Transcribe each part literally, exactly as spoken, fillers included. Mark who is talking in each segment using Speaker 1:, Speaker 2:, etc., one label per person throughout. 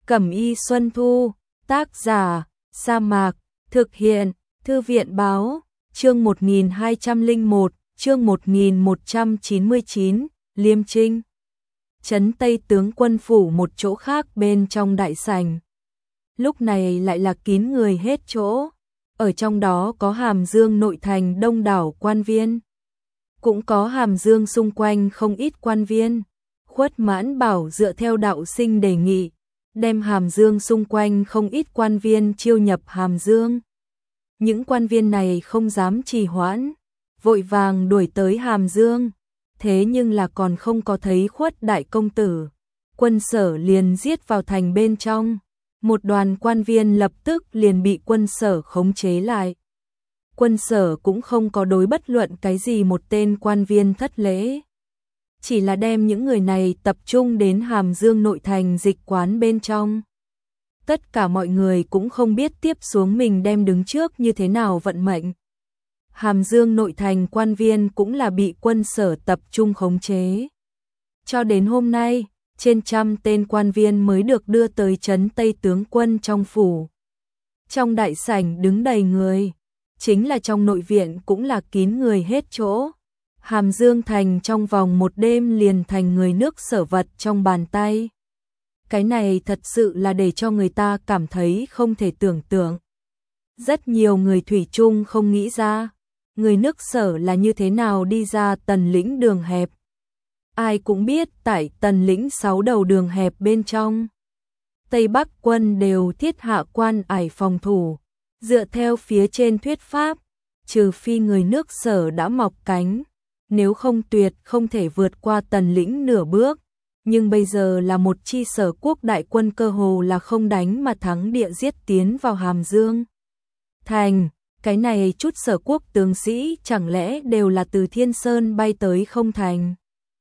Speaker 1: Cẩm y Xuân Thu, tác giả, Sa Mạc, thực hiện, Thư viện báo, chương một nghìn hai trăm lẻ một, chương một nghìn một trăm chín mươi chín, Liêm Trinh. Trấn Tây tướng quân phủ một chỗ khác bên trong đại sảnh. Lúc này lại là kín người hết chỗ, ở trong đó có Hàm Dương nội thành đông đảo quan viên. Cũng có Hàm Dương xung quanh không ít quan viên. Khuất Mãn Bảo dựa theo đạo sinh đề nghị, đem Hàm Dương xung quanh không ít quan viên chiêu nhập Hàm Dương. Những quan viên này không dám trì hoãn, vội vàng đuổi tới Hàm Dương, thế nhưng là còn không có thấy Khuất đại công tử, quân sở liền giết vào thành bên trong, một đoàn quan viên lập tức liền bị quân sở khống chế lại. Quân sở cũng không có đối bất luận cái gì một tên quan viên thất lễ, chỉ là đem những người này tập trung đến Hàm Dương nội thành dịch quán bên trong. Tất cả mọi người cũng không biết tiếp xuống mình đem đứng trước như thế nào vận mệnh. Hàm Dương nội thành quan viên cũng là bị quân sở tập trung khống chế. Cho đến hôm nay, trên trăm tên quan viên mới được đưa tới trấn Tây tướng quân trong phủ. Trong đại sảnh đứng đầy người, chính là trong nội viện cũng là kín người hết chỗ. Hàm Dương thành trong vòng một đêm liền thành người nước sở vật trong bàn tay. Cái này thật sự là để cho người ta cảm thấy không thể tưởng tượng. Rất nhiều người thủy chung không nghĩ ra, người nước sở là như thế nào đi ra tần lĩnh đường hẹp. Ai cũng biết tại tần lĩnh sáu đầu đường hẹp bên trong, Tây Bắc quân đều thiết hạ quan ải phòng thủ, dựa theo phía trên thuyết pháp, trừ phi người nước sở đã mọc cánh, nếu không tuyệt không thể vượt qua tần lĩnh nửa bước. Nhưng bây giờ là một chi sở quốc đại quân cơ hồ là không đánh mà thắng địa giết tiến vào Hàm Dương thành. Cái này chút sở quốc tướng sĩ chẳng lẽ đều là từ Thiên Sơn bay tới không thành.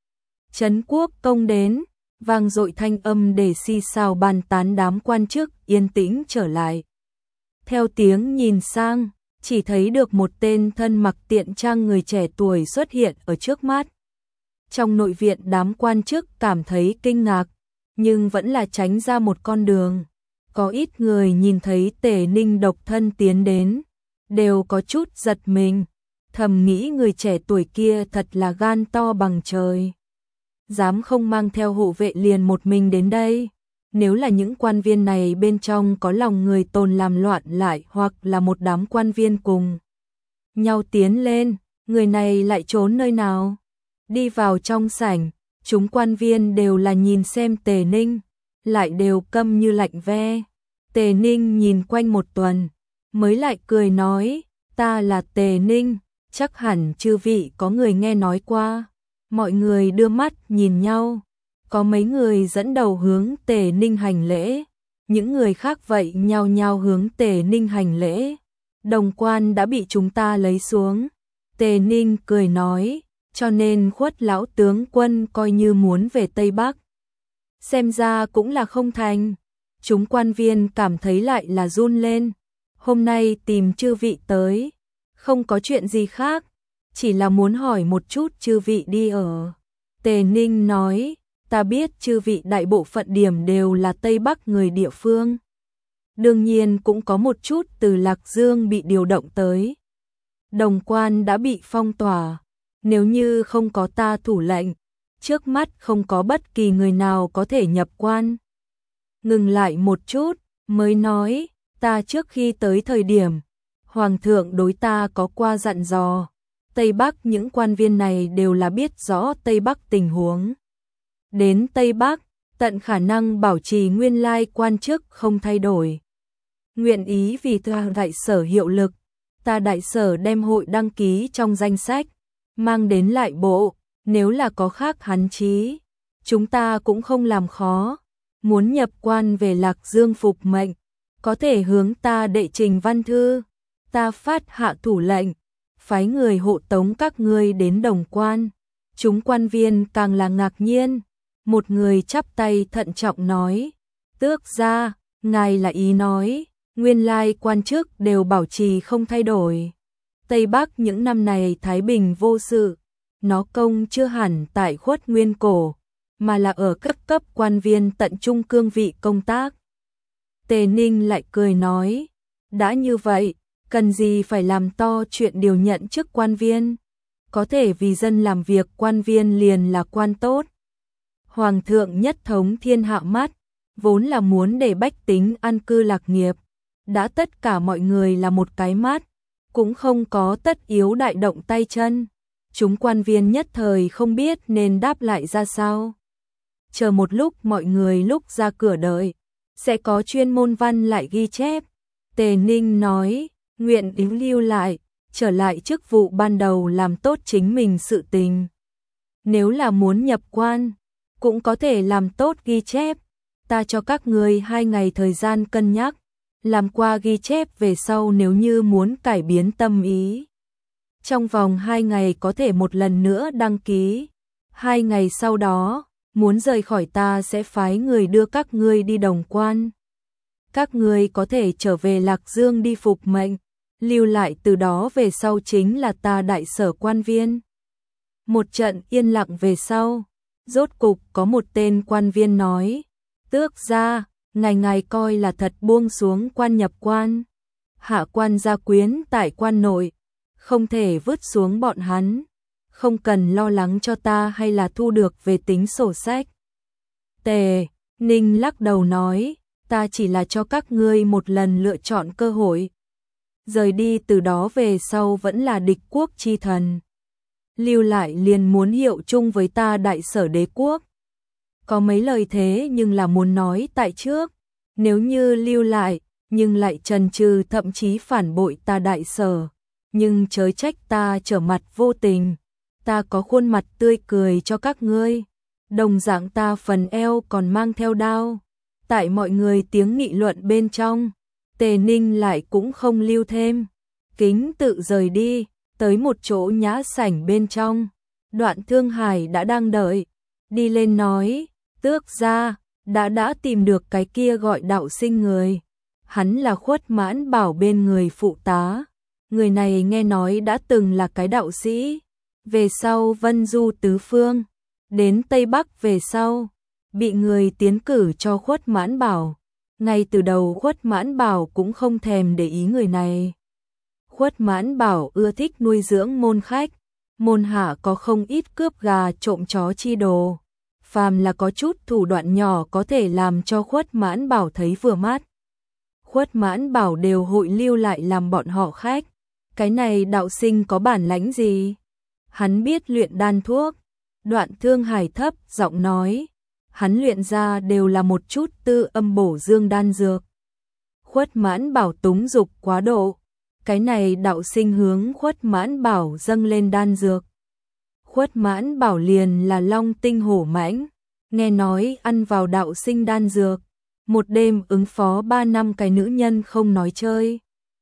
Speaker 1: Trấn quốc công đến, vang dội thanh âm để xì xào bàn tán đám quan chức yên tĩnh trở lại. Theo tiếng nhìn sang, chỉ thấy được một tên thân mặc tiện trang người trẻ tuổi xuất hiện ở trước mắt. Trong nội viện đám quan chức cảm thấy kinh ngạc, nhưng vẫn là tránh ra một con đường. Có ít người nhìn thấy Tề Ninh độc thân tiến đến, đều có chút giật mình, thầm nghĩ người trẻ tuổi kia thật là gan to bằng trời. Dám không mang theo hộ vệ liền một mình đến đây. Nếu là những quan viên này bên trong có lòng người tồn làm loạn lại hoặc là một đám quan viên cùng nhau tiến lên, người này lại trốn nơi nào? Đi vào trong sảnh, chúng quan viên đều là nhìn xem Tề Ninh, lại đều câm như lạnh ve. Tề Ninh nhìn quanh một tuần, mới lại cười nói, ta là Tề Ninh, chắc hẳn chư vị có người nghe nói qua. Mọi người đưa mắt nhìn nhau, có mấy người dẫn đầu hướng Tề Ninh hành lễ, những người khác vậy nhao nhao hướng Tề Ninh hành lễ. Đồng quan đã bị chúng ta lấy xuống. Tề Ninh cười nói, cho nên Khuất lão tướng quân coi như muốn về Tây Bắc. Xem ra cũng là không thành. Chúng quan viên cảm thấy lại là run lên. Hôm nay tìm chư vị tới, không có chuyện gì khác, chỉ là muốn hỏi một chút chư vị đi ở. Tề Ninh nói, ta biết chư vị đại bộ phận điểm đều là Tây Bắc người địa phương. Đương nhiên cũng có một chút từ Lạc Dương bị điều động tới. Đồng quan đã bị phong tỏa, nếu như không có ta thủ lệnh, trước mắt không có bất kỳ người nào có thể nhập quan. Ngừng lại một chút, mới nói, ta trước khi tới thời điểm, Hoàng thượng đối ta có qua dặn dò, Tây Bắc những quan viên này đều là biết rõ Tây Bắc tình huống. Đến Tây Bắc, tận khả năng bảo trì nguyên lai quan chức không thay đổi. Nguyện ý vì ta đại sở hiệu lực, ta đại sở đem hội đăng ký trong danh sách, mang đến lại bộ, nếu là có khác hắn chí, chúng ta cũng không làm khó. Muốn nhập quan về Lạc Dương phục mệnh, có thể hướng ta đệ trình văn thư, ta phát hạ thủ lệnh, phái người hộ tống các ngươi đến Đồng Quan. Chúng quan viên càng là ngạc nhiên, một người chắp tay thận trọng nói, tước gia, ngài là ý nói, nguyên lai quan chức đều bảo trì không thay đổi. Tây Bắc những năm này thái bình vô sự, nó công chưa hẳn tại Khuất Nguyên Cổ, mà là ở cấp cấp quan viên tận trung cương vị công tác. Tề Ninh lại cười nói, đã như vậy, cần gì phải làm to chuyện điều nhận chức quan viên, có thể vì dân làm việc quan viên liền là quan tốt. Hoàng thượng nhất thống thiên hạ mắt, vốn là muốn để bách tính an cư lạc nghiệp, đã tất cả mọi người là một cái mắt, cũng không có tất yếu đại động tay chân. Chúng quan viên nhất thời không biết nên đáp lại ra sao. Chờ một lúc mọi người lúc ra cửa đợi, sẽ có chuyên môn văn lại ghi chép. Tề Ninh nói, nguyện ý lưu lại, trở lại chức vụ ban đầu làm tốt chính mình sự tình. Nếu là muốn nhập quan, cũng có thể làm tốt ghi chép. Ta cho các người hai ngày thời gian cân nhắc, làm qua ghi chép về sau nếu như muốn cải biến tâm ý. Trong vòng hai ngày có thể một lần nữa đăng ký. Hai ngày sau đó, muốn rời khỏi ta sẽ phái người đưa các ngươi đi đồng quan. Các ngươi có thể trở về Lạc Dương đi phục mệnh, lưu lại từ đó về sau chính là ta đại sở quan viên. Một trận yên lặng về sau, rốt cục có một tên quan viên nói, tước gia, ngài ngài coi là thật buông xuống quan nhập quan. Hạ quan gia quyến tại quan nội, không thể vứt xuống bọn hắn, không cần lo lắng cho ta hay là thu được về tính sổ sách. Tề Ninh lắc đầu nói, ta chỉ là cho các ngươi một lần lựa chọn cơ hội. Rời đi từ đó về sau vẫn là địch quốc chi thần. Lưu lại liền muốn hiệu chung với ta đại sở đế quốc. Có mấy lời thế nhưng là muốn nói tại trước. Nếu như lưu lại, nhưng lại chần chừ thậm chí phản bội ta đại sở. Nhưng chớ trách ta trở mặt vô tình. Ta có khuôn mặt tươi cười cho các ngươi. Đồng dạng ta phần eo còn mang theo đao. Tại mọi người tiếng nghị luận bên trong, Tề Ninh lại cũng không lưu thêm. Kính tự rời đi, tới một chỗ nhã sảnh bên trong. Đoạn Thương Hải đã đang đợi. Đi lên nói, tước gia, đã đã tìm được cái kia gọi đạo sinh người. Hắn là Khuất Mãn Bảo bên người phụ tá. Người này nghe nói đã từng là cái đạo sĩ. Về sau vân du tứ phương, đến Tây Bắc về sau, bị người tiến cử cho Khuất Mãn Bảo. Ngay từ đầu Khuất Mãn Bảo cũng không thèm để ý người này. Khuất Mãn Bảo ưa thích nuôi dưỡng môn khách, môn hạ có không ít cướp gà trộm chó chi đồ. Phàm là có chút thủ đoạn nhỏ có thể làm cho Khuất Mãn Bảo thấy vừa mắt. Khuất Mãn Bảo đều hội lưu lại làm bọn họ khách. Cái này đạo sinh có bản lãnh gì? Hắn biết luyện đan thuốc. Đoạn Thương Hải thấp giọng nói, hắn luyện ra đều là một chút tư âm bổ dương đan dược. Khuất Mãn Bảo túng dục quá độ, cái này đạo sinh hướng Khuất Mãn Bảo dâng lên đan dược. Khuất Mãn Bảo liền là long tinh hổ mãnh, nghe nói ăn vào đạo sinh đan dược, một đêm ứng phó ba năm cái nữ nhân không nói chơi.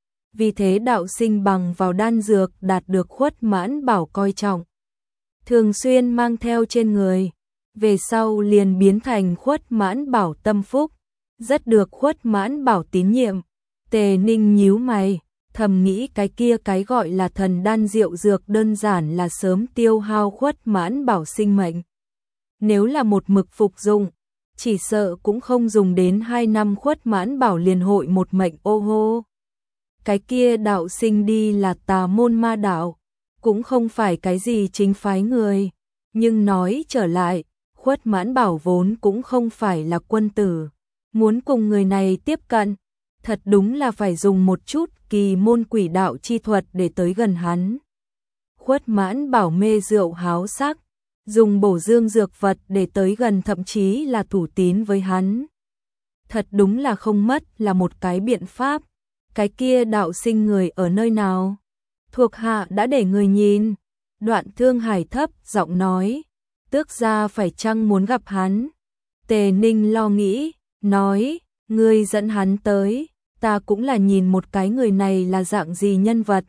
Speaker 1: Vì thế đạo sinh bằng vào đan dược đạt được Khuất Mãn Bảo coi trọng, thường xuyên mang theo trên người, về sau liền biến thành Khuất Mãn Bảo tâm phúc, rất được Khuất Mãn Bảo tín nhiệm. Tề Ninh nhíu mày, thầm nghĩ cái kia cái gọi là thần đan diệu dược đơn giản là sớm tiêu hao Khuất Mãn Bảo sinh mệnh. Nếu là một mực phục dụng, chỉ sợ cũng không dùng đến hai năm Khuất Mãn Bảo liền hội một mệnh ô hô. Cái kia đạo sinh đi là tà môn ma đạo, cũng không phải cái gì chính phái người, nhưng nói trở lại, Khuất Mãn Bảo vốn cũng không phải là quân tử, muốn cùng người này tiếp cận, thật đúng là phải dùng một chút kỳ môn quỷ đạo chi thuật để tới gần hắn. Khuất Mãn Bảo mê rượu háo sắc, dùng bổ dương dược vật để tới gần thậm chí là thủ tín với hắn. Thật đúng là không mất là một cái biện pháp. Cái kia đạo sinh người ở nơi nào? Thuộc hạ đã để người nhìn. Đoạn Thương Hải thấp giọng nói, tước gia phải chăng muốn gặp hắn? Tề Ninh lo nghĩ, nói, ngươi dẫn hắn tới, ta cũng là nhìn một cái người này là dạng gì nhân vật.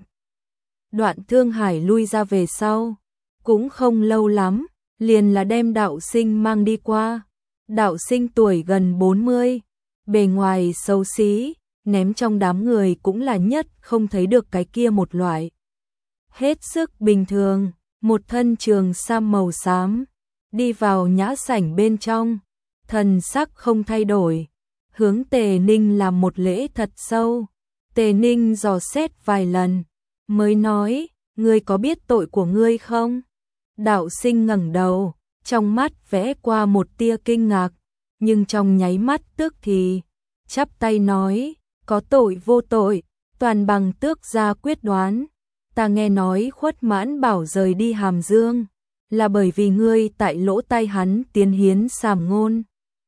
Speaker 1: Đoạn Thương Hải lui ra về sau, cũng không lâu lắm, liền là đem đạo sinh mang đi qua. Đạo sinh tuổi gần bốn mươi, bề ngoài xấu xí, ném trong đám người cũng là nhất không thấy được cái kia một loại. Hết sức bình thường, một thân trường sam màu xám, đi vào nhã sảnh bên trong, thần sắc không thay đổi, hướng Tề Ninh làm một lễ thật sâu. Tề Ninh dò xét vài lần, mới nói, ngươi có biết tội của ngươi không? Đạo sinh ngẩng đầu, trong mắt vẽ qua một tia kinh ngạc, nhưng trong nháy mắt tức thì, chắp tay nói, có tội vô tội, toàn bằng Tước gia quyết đoán. Ta nghe nói Khuất Mãn Bảo rời đi Hàm Dương, là bởi vì ngươi tại lỗ tai hắn tiến hiến sàm ngôn.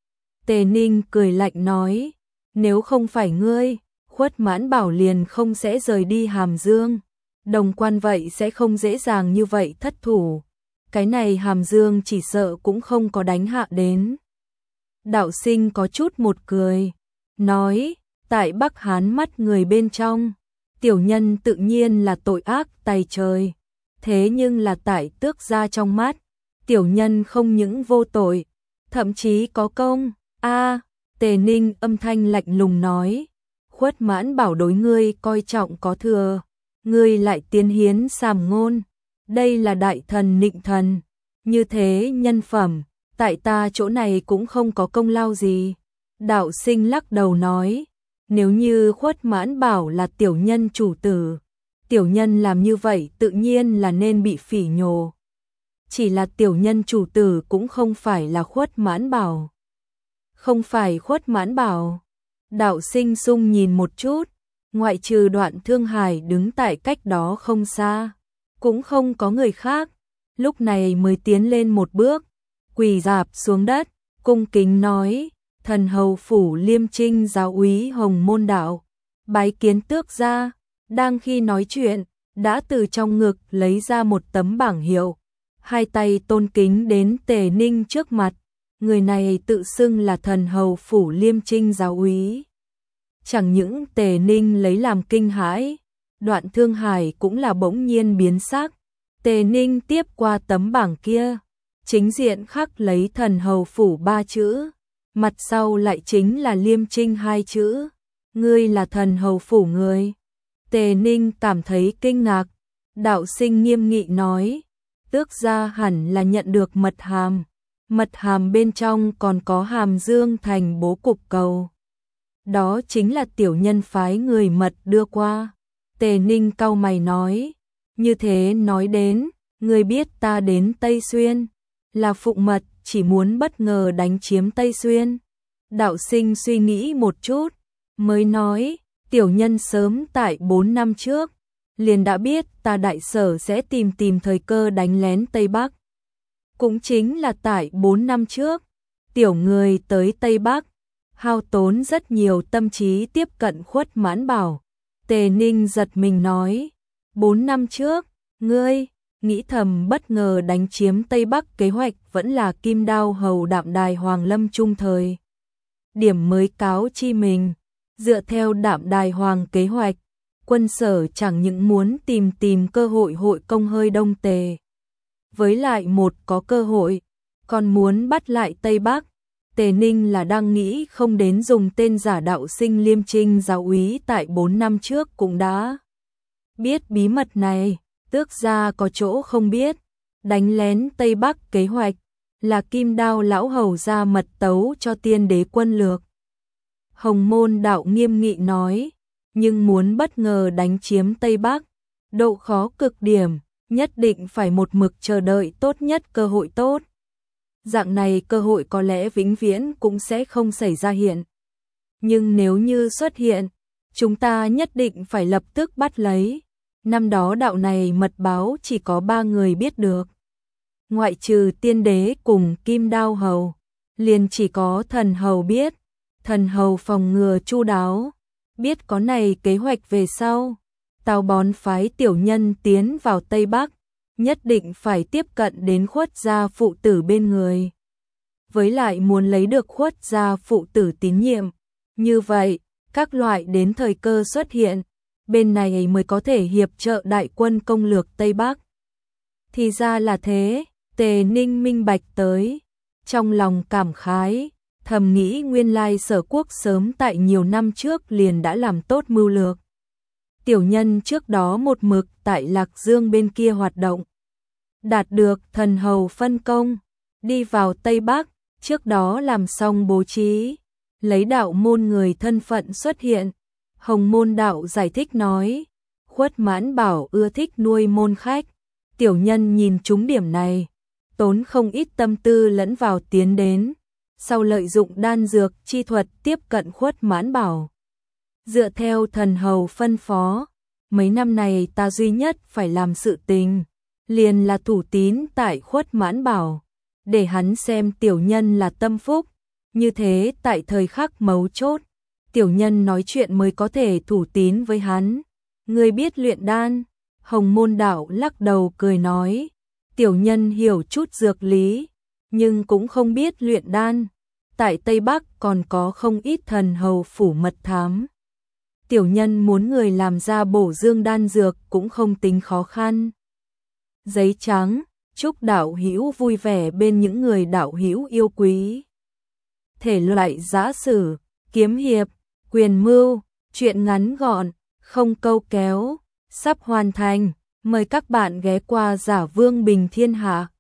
Speaker 1: Tề Ninh cười lạnh nói, nếu không phải ngươi, Khuất Mãn Bảo liền không sẽ rời đi Hàm Dương. Đồng Quan vậy sẽ không dễ dàng như vậy thất thủ. Cái này Hàm Dương chỉ sợ cũng không có đánh hạ đến. Đạo sinh có chút một cười, nói, tại Bắc Hán mắt người bên trong, tiểu nhân tự nhiên là tội ác tày trời. Thế nhưng là tại Tước gia trong mắt, tiểu nhân không những vô tội, thậm chí có công. A, Tề Ninh âm thanh lạnh lùng nói, Khuất Mãn Bảo đối ngươi coi trọng có thừa, ngươi lại tiến hiến sàm ngôn, đây là đại thần nịnh thần, như thế nhân phẩm, tại ta chỗ này cũng không có công lao gì. Đạo sinh lắc đầu nói, nếu như Khuất Mãn Bảo là tiểu nhân chủ tử, tiểu nhân làm như vậy tự nhiên là nên bị phỉ nhổ. Chỉ là tiểu nhân chủ tử cũng không phải là Khuất Mãn Bảo. Không phải Khuất Mãn Bảo. Đạo sinh sung nhìn một chút, ngoại trừ Đoạn Thương Hải đứng tại cách đó không xa, cũng không có người khác, lúc này mới tiến lên một bước, quỳ rạp xuống đất, cung kính nói, thần hầu phủ Liêm Trinh giáo úy Hồng Môn Đạo, bái kiến Tước gia. Đang khi nói chuyện, đã từ trong ngực lấy ra một tấm bảng hiệu, hai tay tôn kính đến Tề Ninh trước mặt. Người này tự xưng là thần hầu phủ Liêm Trinh giáo úy. Chẳng những Tề Ninh lấy làm kinh hãi, Đoạn Thương Hải cũng là bỗng nhiên biến sắc. Tề Ninh tiếp qua tấm bảng kia, chính diện khắc lấy thần hầu phủ ba chữ, mặt sau lại chính là Liêm Trinh hai chữ. Ngươi là thần hầu phủ người. Tề Ninh cảm thấy kinh ngạc, đạo sinh nghiêm nghị nói, Tước gia hẳn là nhận được mật hàm. Mật hàm bên trong còn có Hàm Dương thành bố cục cầu. Đó chính là tiểu nhân phái người mật đưa qua. Tề Ninh cau mày nói, như thế nói đến, người biết ta đến Tây Xuyên, là phụng mật chỉ muốn bất ngờ đánh chiếm Tây Xuyên. Đạo sinh suy nghĩ một chút, mới nói, tiểu nhân sớm tại bốn năm trước, liền đã biết ta đại sở sẽ tìm tìm thời cơ đánh lén Tây Bắc. Cũng chính là tại bốn năm trước, tiểu người tới Tây Bắc, hao tốn rất nhiều tâm trí tiếp cận Khuất Mãn Bảo. Tề Ninh giật mình nói, bốn năm trước, ngươi, nghĩ thầm bất ngờ đánh chiếm Tây Bắc kế hoạch vẫn là Kim Đao hầu Đạm Đài Hoàng Lâm trung thời. Điểm mới cáo chi mình, dựa theo Đạm Đài Hoàng kế hoạch, quân sở chẳng những muốn tìm tìm cơ hội hội công hơi Đông Tề. Với lại một có cơ hội, còn muốn bắt lại Tây Bắc. Tề Ninh là đang nghĩ không đến dùng tên giả đạo sinh Liêm Trinh giáo úy tại bốn năm trước cũng đã biết bí mật này. Tước gia có chỗ không biết, đánh lén Tây Bắc kế hoạch là Kim Đao lão hầu ra mật tấu cho tiên đế quân lược. Hồng Môn Đạo nghiêm nghị nói, nhưng muốn bất ngờ đánh chiếm Tây Bắc, độ khó cực điểm, nhất định phải một mực chờ đợi tốt nhất cơ hội tốt. Dạng này cơ hội có lẽ vĩnh viễn cũng sẽ không xảy ra hiện. Nhưng nếu như xuất hiện, chúng ta nhất định phải lập tức bắt lấy. Năm đó đạo này mật báo chỉ có ba người biết được. Ngoại trừ tiên đế cùng Kim Đao hầu, liền chỉ có thần hầu biết. Thần hầu phòng ngừa chu đáo, biết có này kế hoạch về sau. Tào Bón phái tiểu nhân tiến vào Tây Bắc, nhất định phải tiếp cận đến Khuất gia phụ tử bên người. Với lại muốn lấy được Khuất gia phụ tử tín nhiệm, như vậy, các loại đến thời cơ xuất hiện, bên này mới có thể hiệp trợ đại quân công lược Tây Bắc. Thì ra là thế, Tề Ninh minh bạch tới, trong lòng cảm khái, thầm nghĩ nguyên lai Sở Quốc sớm tại nhiều năm trước liền đã làm tốt mưu lược. Tiểu nhân trước đó một mực tại Lạc Dương bên kia hoạt động, đạt được thần hầu phân công, đi vào Tây Bắc, trước đó làm xong bố trí, lấy đạo môn người thân phận xuất hiện. Hồng Môn Đạo giải thích nói, Khuất Mãn Bảo ưa thích nuôi môn khách, tiểu nhân nhìn trúng điểm này, tốn không ít tâm tư lẫn vào tiến đến, sau lợi dụng đan dược chi thuật tiếp cận Khuất Mãn Bảo. Dựa theo thần hầu phân phó, mấy năm này ta duy nhất phải làm sự tình, liền là thủ tín tại Khuất Mãn Bảo, để hắn xem tiểu nhân là tâm phúc, như thế tại thời khắc mấu chốt, tiểu nhân nói chuyện mới có thể thủ tín với hắn. Ngươi biết luyện đan? Hồng Môn Đạo lắc đầu cười nói, tiểu nhân hiểu chút dược lý, nhưng cũng không biết luyện đan. Tại Tây Bắc còn có không ít thần hầu phủ mật thám. Tiểu nhân muốn người làm ra bổ dương đan dược cũng không tính khó khăn. Giấy trắng, chúc đạo hữu vui vẻ bên những người đạo hữu yêu quý. Thể loại giã sử, kiếm hiệp, quyền mưu, truyện ngắn gọn, không câu kéo, sắp hoàn thành. Mời các bạn ghé qua Giả Vương Bình Thiên Hạ.